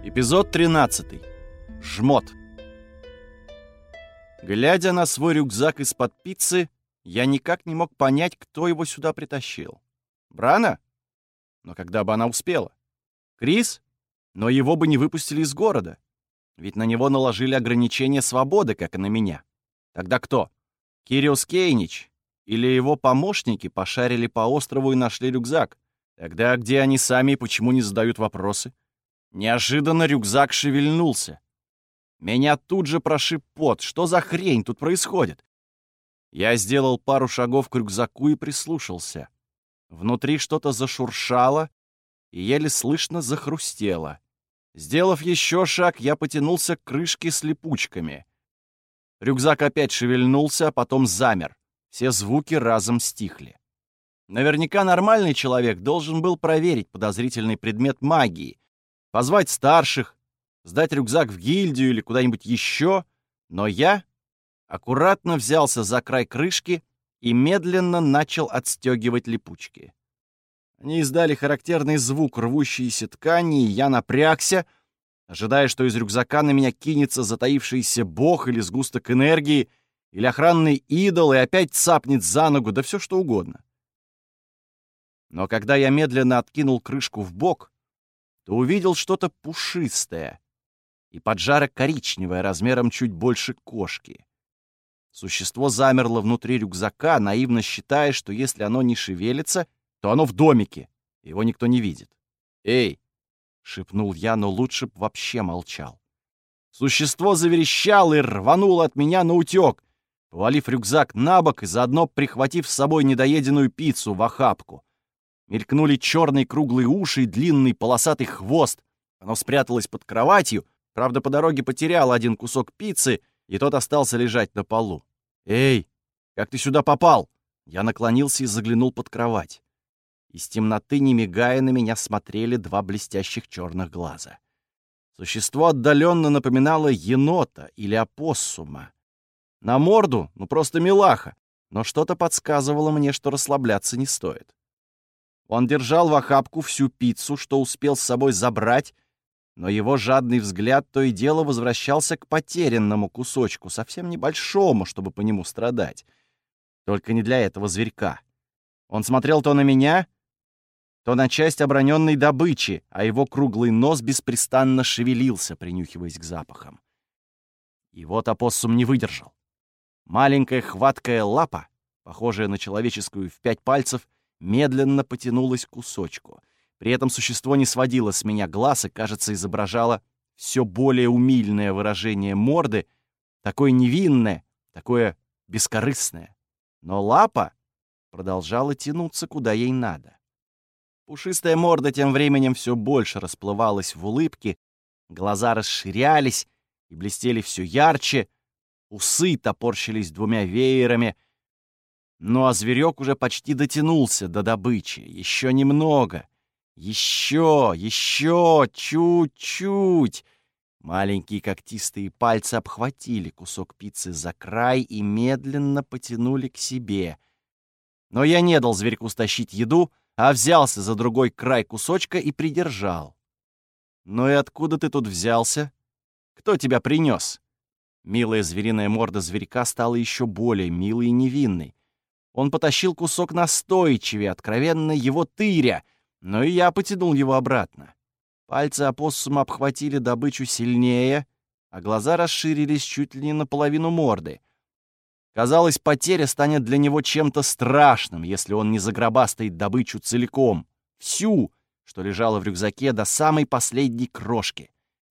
Эпизод 13. Жмот. Глядя на свой рюкзак из-под пиццы, я никак не мог понять, кто его сюда притащил. Брана? Но когда бы она успела? Крис? Но его бы не выпустили из города. Ведь на него наложили ограничение свободы, как и на меня. Тогда кто? Кириос Кейнич? Или его помощники пошарили по острову и нашли рюкзак? Тогда где они сами и почему не задают вопросы? Неожиданно рюкзак шевельнулся. Меня тут же прошиб пот. Что за хрень тут происходит? Я сделал пару шагов к рюкзаку и прислушался. Внутри что-то зашуршало и еле слышно захрустело. Сделав еще шаг, я потянулся к крышке с липучками. Рюкзак опять шевельнулся, а потом замер. Все звуки разом стихли. Наверняка нормальный человек должен был проверить подозрительный предмет магии, позвать старших, сдать рюкзак в гильдию или куда-нибудь еще, но я аккуратно взялся за край крышки и медленно начал отстегивать липучки. Они издали характерный звук рвущейся ткани, и я напрягся, ожидая, что из рюкзака на меня кинется затаившийся бог или сгусток энергии, или охранный идол и опять цапнет за ногу, да все что угодно. Но когда я медленно откинул крышку вбок, то увидел что-то пушистое и поджаро-коричневое размером чуть больше кошки. Существо замерло внутри рюкзака, наивно считая, что если оно не шевелится, то оно в домике, его никто не видит. «Эй!» — шепнул я, но лучше б вообще молчал. Существо заверещало и рвануло от меня наутёк, повалив рюкзак на бок и заодно прихватив с собой недоеденную пиццу в охапку. Мелькнули черные круглые уши и длинный полосатый хвост. Оно спряталось под кроватью, правда, по дороге потеряло один кусок пиццы, и тот остался лежать на полу. «Эй, как ты сюда попал?» Я наклонился и заглянул под кровать. Из темноты, не мигая, на меня смотрели два блестящих черных глаза. Существо отдаленно напоминало енота или опоссума. На морду, просто милаха, но что-то подсказывало мне, что расслабляться не стоит. Он держал в охапку всю пиццу, что успел с собой забрать, но его жадный взгляд то и дело возвращался к потерянному кусочку, совсем небольшому, чтобы по нему страдать. Только не для этого зверька. Он смотрел то на меня, то на часть оброненной добычи, а его круглый нос беспрестанно шевелился, принюхиваясь к запахам. И вот опоссум не выдержал. Маленькая хваткая лапа, похожая на человеческую в 5 пальцев, медленно потянулась к кусочку. При этом существо не сводило с меня глаз и, кажется, изображало все более умильное выражение морды, такое невинное, такое бескорыстное. Но лапа продолжала тянуться, куда ей надо. Пушистая морда тем временем все больше расплывалась в улыбке, глаза расширялись и блестели все ярче, усы топорщились 2 веерами. Ну а зверек уже почти дотянулся до добычи. Еще немного. Еще, чуть-чуть. Маленькие когтистые пальцы обхватили кусок пиццы за край и медленно потянули к себе. Но я не дал зверьку стащить еду, а взялся за другой край кусочка и придержал. «Ну и откуда ты тут взялся? Кто тебя принес?» Милая звериная морда зверька стала еще более милой и невинной. Он потащил кусок настойчивее, откровенно его тыря, но и я потянул его обратно. Пальцы опоссума обхватили добычу сильнее, а глаза расширились чуть ли не наполовину морды. Казалось, потеря станет для него чем-то страшным, если он не загробастает добычу целиком, всю, что лежала в рюкзаке до самой последней крошки.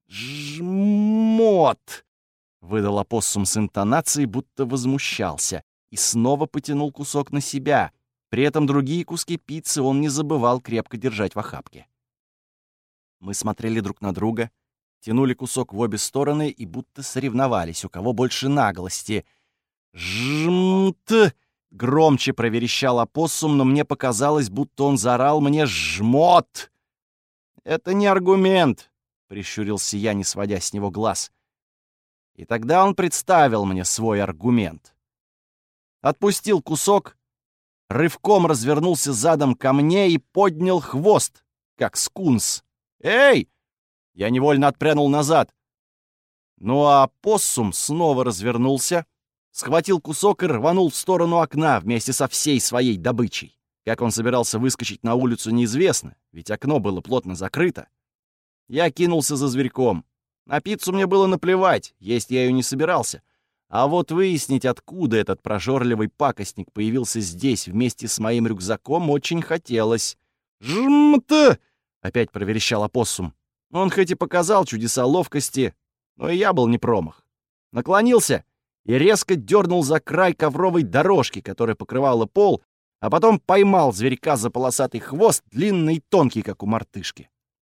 «Жмот!» — выдал опоссум с интонацией, будто возмущался, и снова потянул кусок на себя. При этом другие куски пиццы он не забывал крепко держать в охапке. Мы смотрели друг на друга, тянули кусок в обе стороны и будто соревновались, у кого больше наглости. «Жмт!» — громче проверещал опоссум, но мне показалось, будто он заорал мне «жмот!». «Это не аргумент», — прищурился я, не сводя с него глаз. И тогда он представил мне свой аргумент. Отпустил кусок, рывком развернулся задом ко мне и поднял хвост, как скунс. «Эй!» Я невольно отпрянул назад. Ну а опоссум снова развернулся, схватил кусок и рванул в сторону окна вместе со всей своей добычей. Как он собирался выскочить на улицу, неизвестно, ведь окно было плотно закрыто. Я кинулся за зверьком. На пиццу мне было наплевать, есть я ее не собирался. А вот выяснить, откуда этот прожорливый пакостник появился здесь вместе с моим рюкзаком, очень хотелось. «Жм-то!» — опять проверещал опоссум. Он хоть и показал чудеса ловкости, но и я был не промах. Наклонился и резко дернул за край ковровой дорожки, которая покрывала пол, а потом поймал зверька за полосатый хвост, длинный и тонкий, как у мартышки.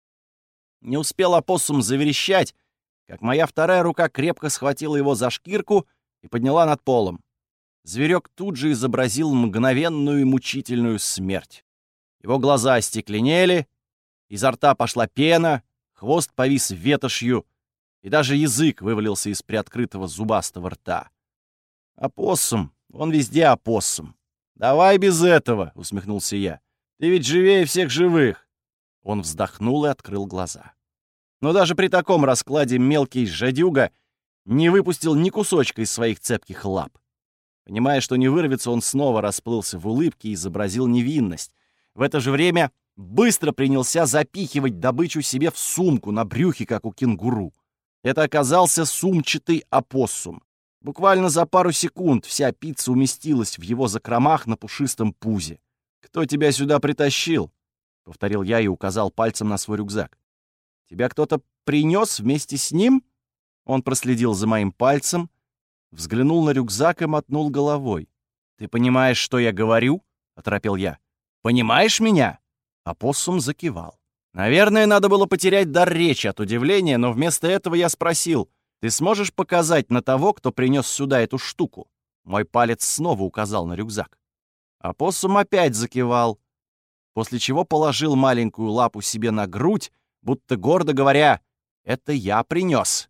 Не успел опоссум заверещать, как моя вторая рука крепко схватила его за шкирку и подняла над полом. Зверек тут же изобразил мгновенную и мучительную смерть. Его глаза остекленели, изо рта пошла пена, хвост повис ветошью, и даже язык вывалился из приоткрытого зубастого рта. «Опоссум, он везде опоссум. Давай без этого», — усмехнулся я. «Ты ведь живее всех живых». Он вздохнул и открыл глаза. Но даже при таком раскладе мелкий жадюга не выпустил ни кусочка из своих цепких лап. Понимая, что не вырвется, он снова расплылся в улыбке и изобразил невинность. В это же время быстро принялся запихивать добычу себе в сумку на брюхе, как у кенгуру. Это оказался сумчатый опоссум. Буквально за пару секунд вся пицца уместилась в его закромах на пушистом пузе. «Кто тебя сюда притащил?» — повторил я и указал пальцем на свой рюкзак. «Тебя кто-то принес вместе с ним?» Он проследил за моим пальцем, взглянул на рюкзак и мотнул головой. «Ты понимаешь, что я говорю?» — оторопел я. «Понимаешь меня?» Опоссум закивал. Наверное, надо было потерять дар речи от удивления, но вместо этого я спросил: «Ты сможешь показать на того, кто принес сюда эту штуку?» Мой палец снова указал на рюкзак. Опоссум опять закивал, после чего положил маленькую лапу себе на грудь, будто гордо говоря: «Это я принес».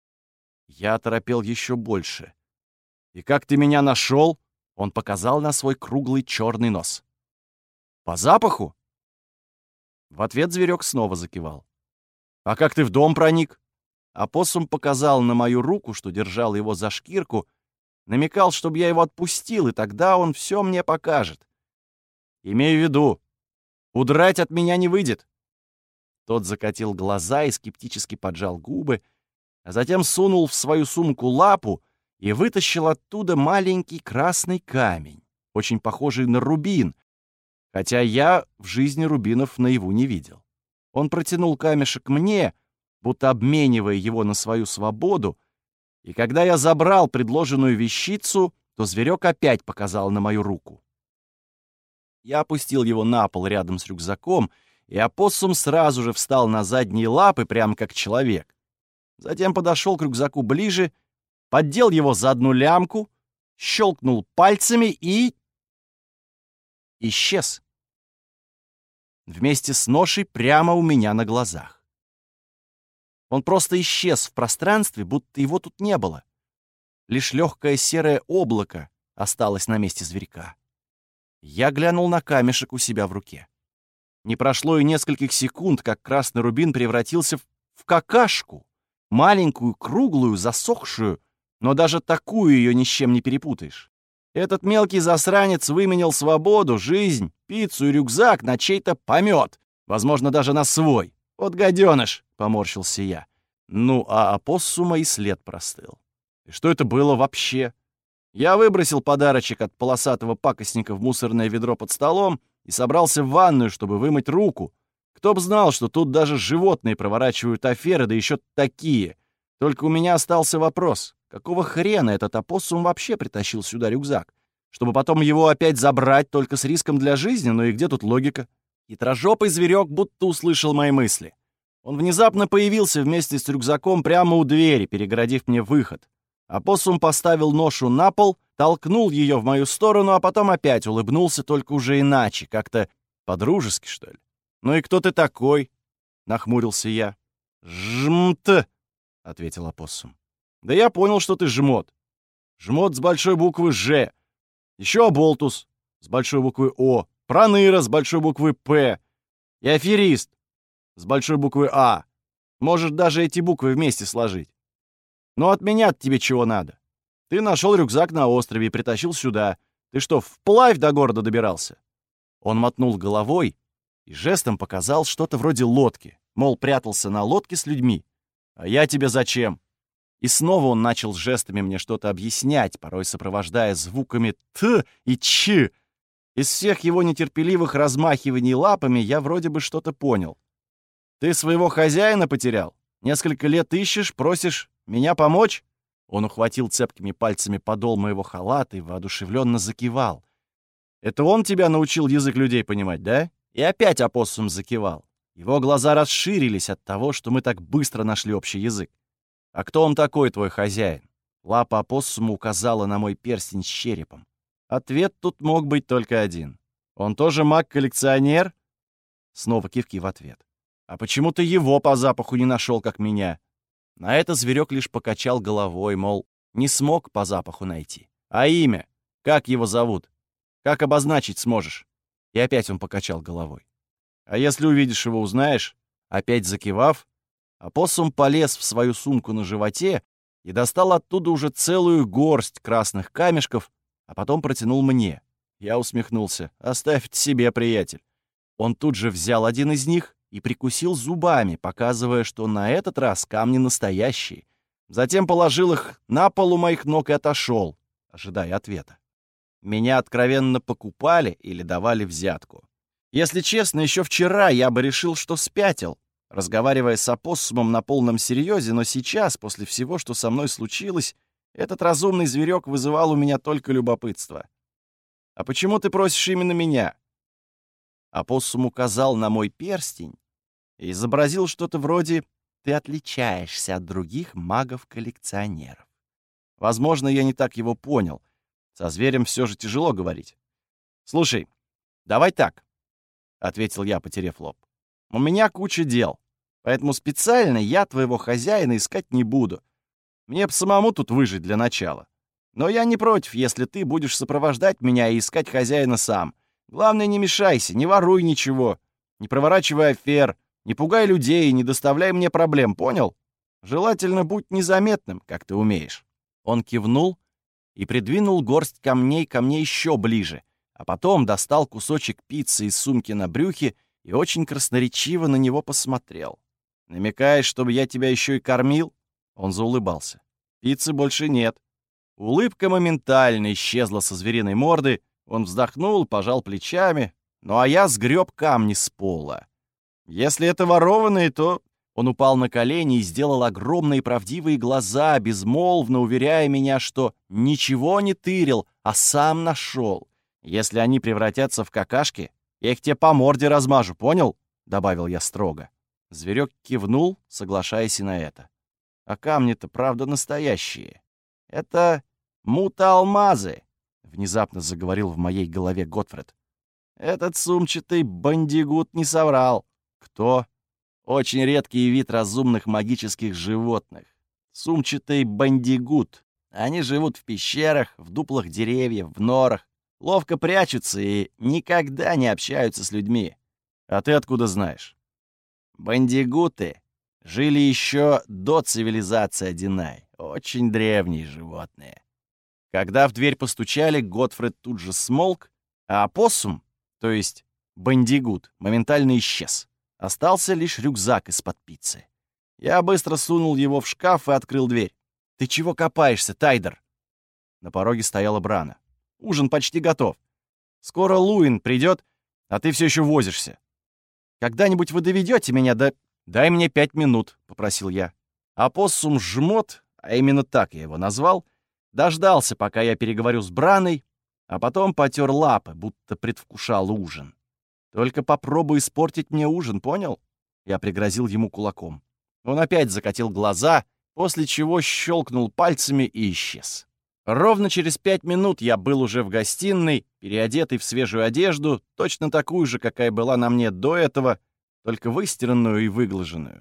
Я оторопел еще больше. «И как ты меня нашел?» Он показал на свой круглый черный нос. «По запаху?» В ответ зверек снова закивал. «А как ты в дом проник?» Опоссум показал на мою руку, что держал его за шкирку, намекал, чтобы я его отпустил, и тогда он все мне покажет. «Имею в виду, удрать от меня не выйдет». Тот закатил глаза и скептически поджал губы, а затем сунул в свою сумку лапу и вытащил оттуда маленький красный камень, очень похожий на рубин, хотя я в жизни рубинов наяву не видел. Он протянул камешек мне, будто обменивая его на свою свободу, и когда я забрал предложенную вещицу, то зверек опять показал на мою руку. Я опустил его на пол рядом с рюкзаком, и опоссум сразу же встал на задние лапы, прямо как человек. Затем подошел к рюкзаку ближе, поддел его за одну лямку, щелкнул пальцами и исчез. Вместе с ношей прямо у меня на глазах. Он просто исчез в пространстве, будто его тут не было. Лишь легкое серое облако осталось на месте зверька. Я глянул на камешек у себя в руке. Не прошло и нескольких секунд, как красный рубин превратился в какашку, маленькую, круглую, засохшую, но даже такую ее ни с чем не перепутаешь. Этот мелкий засранец выменял свободу, жизнь, пиццу и рюкзак на чей-то помет, возможно, даже на свой. «Вот гаденыш!» — поморщился я. Ну, а опоссума и след простыл. И что это было вообще? Я выбросил подарочек от полосатого пакостника в мусорное ведро под столом и собрался в ванную, чтобы вымыть руку. Кто б знал, что тут даже животные проворачивают аферы, да еще такие. Только у меня остался вопрос: какого хрена этот опоссум вообще притащил сюда рюкзак? Чтобы потом его опять забрать только с риском для жизни? Ну и где тут логика? Хитрожопый зверек будто услышал мои мысли. Он внезапно появился вместе с рюкзаком прямо у двери, перегородив мне выход. Опоссум поставил ношу на пол, толкнул ее в мою сторону, а потом опять улыбнулся, только уже иначе, как-то по-дружески, что ли. «Ну и кто ты такой?» — нахмурился я. «Жмт», — ответил опоссум. «Да я понял, что ты жмот. Жмот с большой буквы «Ж». Еще оболтус с большой буквы «О». Проныра с большой буквы «П». И аферист с большой буквы «А». Можешь даже эти буквы вместе сложить. Но от меня тебе чего надо? Ты нашел рюкзак на острове и притащил сюда. Ты что, вплавь до города добирался?» Он мотнул головой и жестом показал что-то вроде лодки, мол, прятался на лодке с людьми. «А я тебе зачем?» И снова он начал жестами мне что-то объяснять, порой сопровождая звуками «т» и «ч». Из всех его нетерпеливых размахиваний лапами я вроде бы что-то понял. «Ты своего хозяина потерял? Несколько лет ищешь, просишь меня помочь?» Он ухватил цепкими пальцами подол моего халата и воодушевленно закивал. «Это он тебя научил язык людей понимать, да?» И опять опоссум закивал. Его глаза расширились от того, что мы так быстро нашли общий язык. «А кто он такой, твой хозяин?» Лапа опоссума указала на мой перстень с черепом. Ответ тут мог быть только один. «Он тоже маг-коллекционер?» Снова кивки в ответ. «А почему ты его по запаху не нашел, как меня?» На это зверек лишь покачал головой, мол, не смог по запаху найти. «А имя? Как его зовут? Как обозначить сможешь?» И опять он покачал головой. «А если увидишь его, узнаешь?» Опять закивав, опоссум полез в свою сумку на животе и достал оттуда уже целую горсть красных камешков, а потом протянул мне. Я усмехнулся. «Оставь это себе, приятель». Он тут же взял один из них и прикусил зубами, показывая, что на этот раз камни настоящие. Затем положил их на пол у моих ног и отошел, ожидая ответа. Меня откровенно покупали или давали взятку. Если честно, еще вчера я бы решил, что спятил, разговаривая с опоссумом на полном серьезе, но сейчас, после всего, что со мной случилось, этот разумный зверек вызывал у меня только любопытство. «А почему ты просишь именно меня?» Опоссум указал на мой перстень и изобразил что-то вроде «ты отличаешься от других магов-коллекционеров». Возможно, я не так его понял. Со зверем все же тяжело говорить. «Слушай, давай так», — ответил я, потеряв лоб. «У меня куча дел, поэтому специально я твоего хозяина искать не буду. Мне б самому тут выжить для начала. Но я не против, если ты будешь сопровождать меня и искать хозяина сам. Главное, не мешайся, не воруй ничего, не проворачивай афер, не пугай людей и не доставляй мне проблем, понял? Желательно будь незаметным, как ты умеешь». Он кивнул и придвинул горсть камней ко мне еще ближе, а потом достал кусочек пиццы из сумки на брюхе и очень красноречиво на него посмотрел. «Намекаешь, чтобы я тебя еще и кормил?» Он заулыбался. «Пиццы больше нет». Улыбка моментально исчезла со звериной морды, он вздохнул, пожал плечами, ну а я сгреб камни с пола. «Если это ворованные, то...» Он упал на колени и сделал огромные правдивые глаза, безмолвно уверяя меня, что ничего не тырил, а сам нашел. «Если они превратятся в какашки, я их тебе по морде размажу, понял?» — добавил я строго. Зверек кивнул, соглашаясь и на это. «А камни-то, правда, настоящие. Это мутаалмазы», — внезапно заговорил в моей голове Готфред. «Этот сумчатый бандигут не соврал». «Кто?» «Очень редкий вид разумных магических животных. Сумчатый бандигут. Они живут в пещерах, в дуплах деревьев, в норах, ловко прячутся и никогда не общаются с людьми. А ты откуда знаешь?» «Бандигуты жили еще до цивилизации Одинай. Очень древние животные». Когда в дверь постучали, Готфред тут же смолк, а опоссум, то есть бандигут, моментально исчез. Остался лишь рюкзак из-под пиццы. Я быстро сунул его в шкаф и открыл дверь. «Ты чего копаешься, Тайдер?» На пороге стояла Брана. «Ужин почти готов. Скоро Луин придет, а ты все еще возишься. Когда-нибудь вы доведете меня до...» «Дай мне 5 минут», — попросил я. Опоссум жмот, а именно так я его назвал, дождался, пока я переговорю с Браной, а потом потер лапы, будто предвкушал ужин. «Только попробуй испортить мне ужин, понял?» Я пригрозил ему кулаком. Он опять закатил глаза, после чего щелкнул пальцами и исчез. Ровно через 5 минут я был уже в гостиной, переодетый в свежую одежду, точно такую же, какая была на мне до этого, только выстиранную и выглаженную.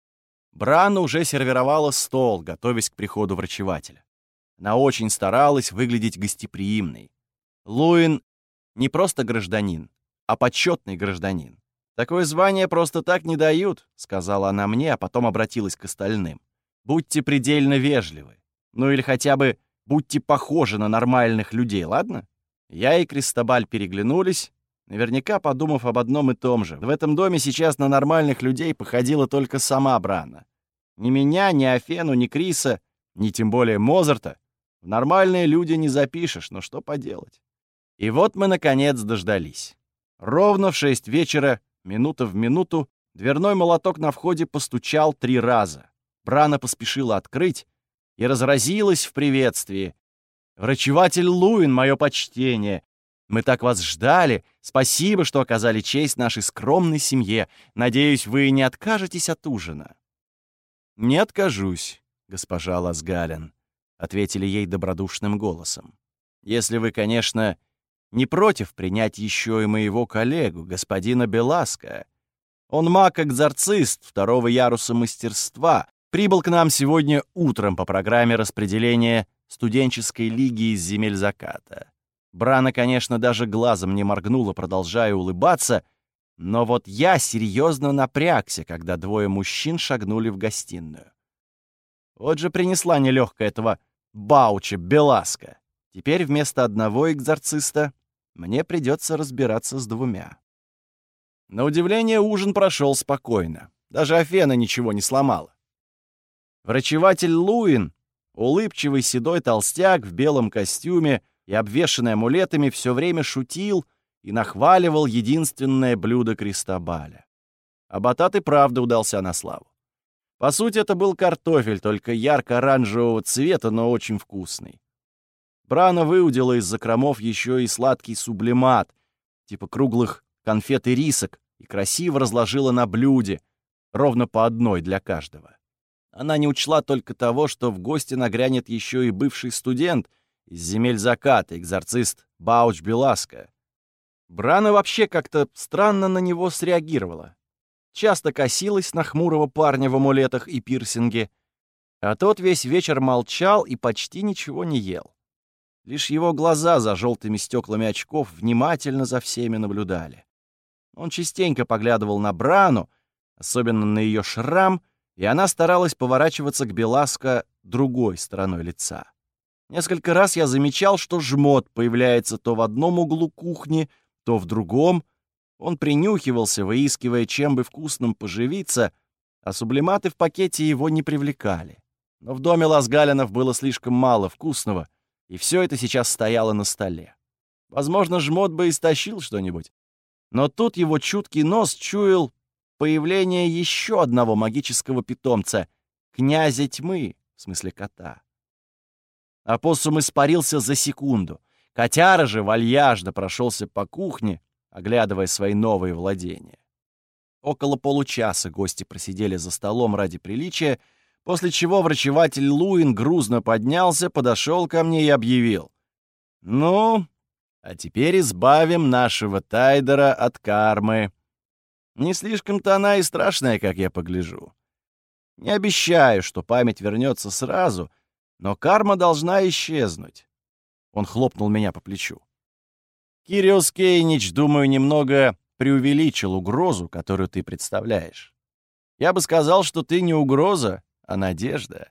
Брана уже сервировала стол, готовясь к приходу врачевателя. Она очень старалась выглядеть гостеприимной. Луин не просто гражданин, а почетный гражданин. «Такое звание просто так не дают», — сказала она мне, а потом обратилась к остальным. «Будьте предельно вежливы. Ну или хотя бы будьте похожи на нормальных людей, ладно?» Я и Кристобаль переглянулись, наверняка подумав об одном и том же. В этом доме сейчас на нормальных людей походила только сама Брана. Ни меня, ни Афену, ни Криса, ни тем более Мозарта в нормальные люди не запишешь, но что поделать. И вот мы, наконец, дождались. Ровно в 6 вечера, минута в минуту, дверной молоток на входе постучал 3 раза. Брана поспешила открыть и разразилась в приветствии. «Врачеватель Луин, мое почтение! Мы так вас ждали! Спасибо, что оказали честь нашей скромной семье. Надеюсь, вы не откажетесь от ужина». «Не откажусь, госпожа Ласгален», — ответили ей добродушным голосом. «Если вы, конечно, не против принять еще и моего коллегу, господина Беласка. Он маг-экзорцист 2-го яруса мастерства, прибыл к нам сегодня утром по программе распределения студенческой лиги из земель заката». Брана, конечно, даже глазом не моргнула, продолжая улыбаться, но вот я серьезно напрягся, когда 2 мужчин шагнули в гостиную. Вот же принесла нелегкая этого Бауча Беласка. Теперь вместо одного экзорциста мне придется разбираться с 2. На удивление, ужин прошел спокойно. Даже Афена ничего не сломала. Врачеватель Луин, улыбчивый седой толстяк в белом костюме и обвешанный амулетами, все время шутил и нахваливал единственное блюдо Кристобаля. А батат и правда удался на славу. По сути, это был картофель, только ярко-оранжевого цвета, но очень вкусный. Брана выудила из закромов еще и сладкий сублимат, типа круглых конфет и рисок, и красиво разложила на блюде, ровно по одной для каждого. Она не учла только того, что в гости нагрянет еще и бывший студент из земель заката, экзорцист Бауч Беласка. Брана вообще как-то странно на него среагировала. Часто косилась на хмурого парня в амулетах и пирсинге, а тот весь вечер молчал и почти ничего не ел. Лишь его глаза за желтыми стеклами очков внимательно за всеми наблюдали. Он частенько поглядывал на Брану, особенно на ее шрам, и она старалась поворачиваться к Беласко другой стороной лица. Несколько раз я замечал, что жмот появляется то в одном углу кухни, то в другом. Он принюхивался, выискивая, чем бы вкусным поживиться, а сублиматы в пакете его не привлекали. Но в доме Ласгалинов было слишком мало вкусного, и все это сейчас стояло на столе. Возможно, жмот бы истощил что-нибудь, но тут его чуткий нос чуял появление еще одного магического питомца — князя тьмы, в смысле кота. Опоссум испарился за секунду. Котяра же вальяжно прошелся по кухне, оглядывая свои новые владения. Около получаса гости просидели за столом ради приличия, после чего врачеватель Луин грузно поднялся, подошел ко мне и объявил: «Ну, а теперь избавим нашего Тайдера от кармы. Не слишком-то она и страшная, как я погляжу. Не обещаю, что память вернется сразу, но карма должна исчезнуть». Он хлопнул меня по плечу. «Кириос Кейнич, думаю, немного преувеличил угрозу, которую ты представляешь. Я бы сказал, что ты не угроза, а надежда».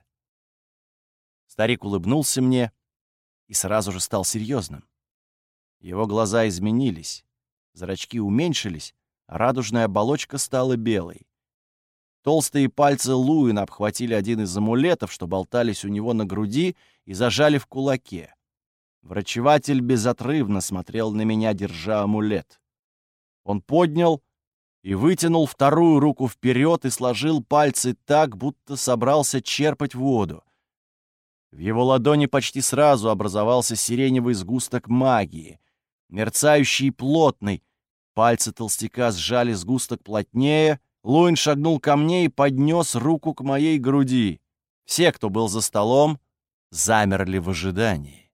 Старик улыбнулся мне и сразу же стал серьезным. Его глаза изменились, зрачки уменьшились, а радужная оболочка стала белой. Толстые пальцы Луина обхватили один из амулетов, что болтались у него на груди, и зажали в кулаке. Врачеватель безотрывно смотрел на меня, держа амулет. Он поднял и вытянул вторую руку вперед и сложил пальцы так, будто собрался черпать воду. В его ладони почти сразу образовался сиреневый сгусток магии, мерцающий и плотный. Пальцы толстяка сжали сгусток плотнее. Луин шагнул ко мне и поднес руку к моей груди. Все, кто был за столом, замерли в ожидании.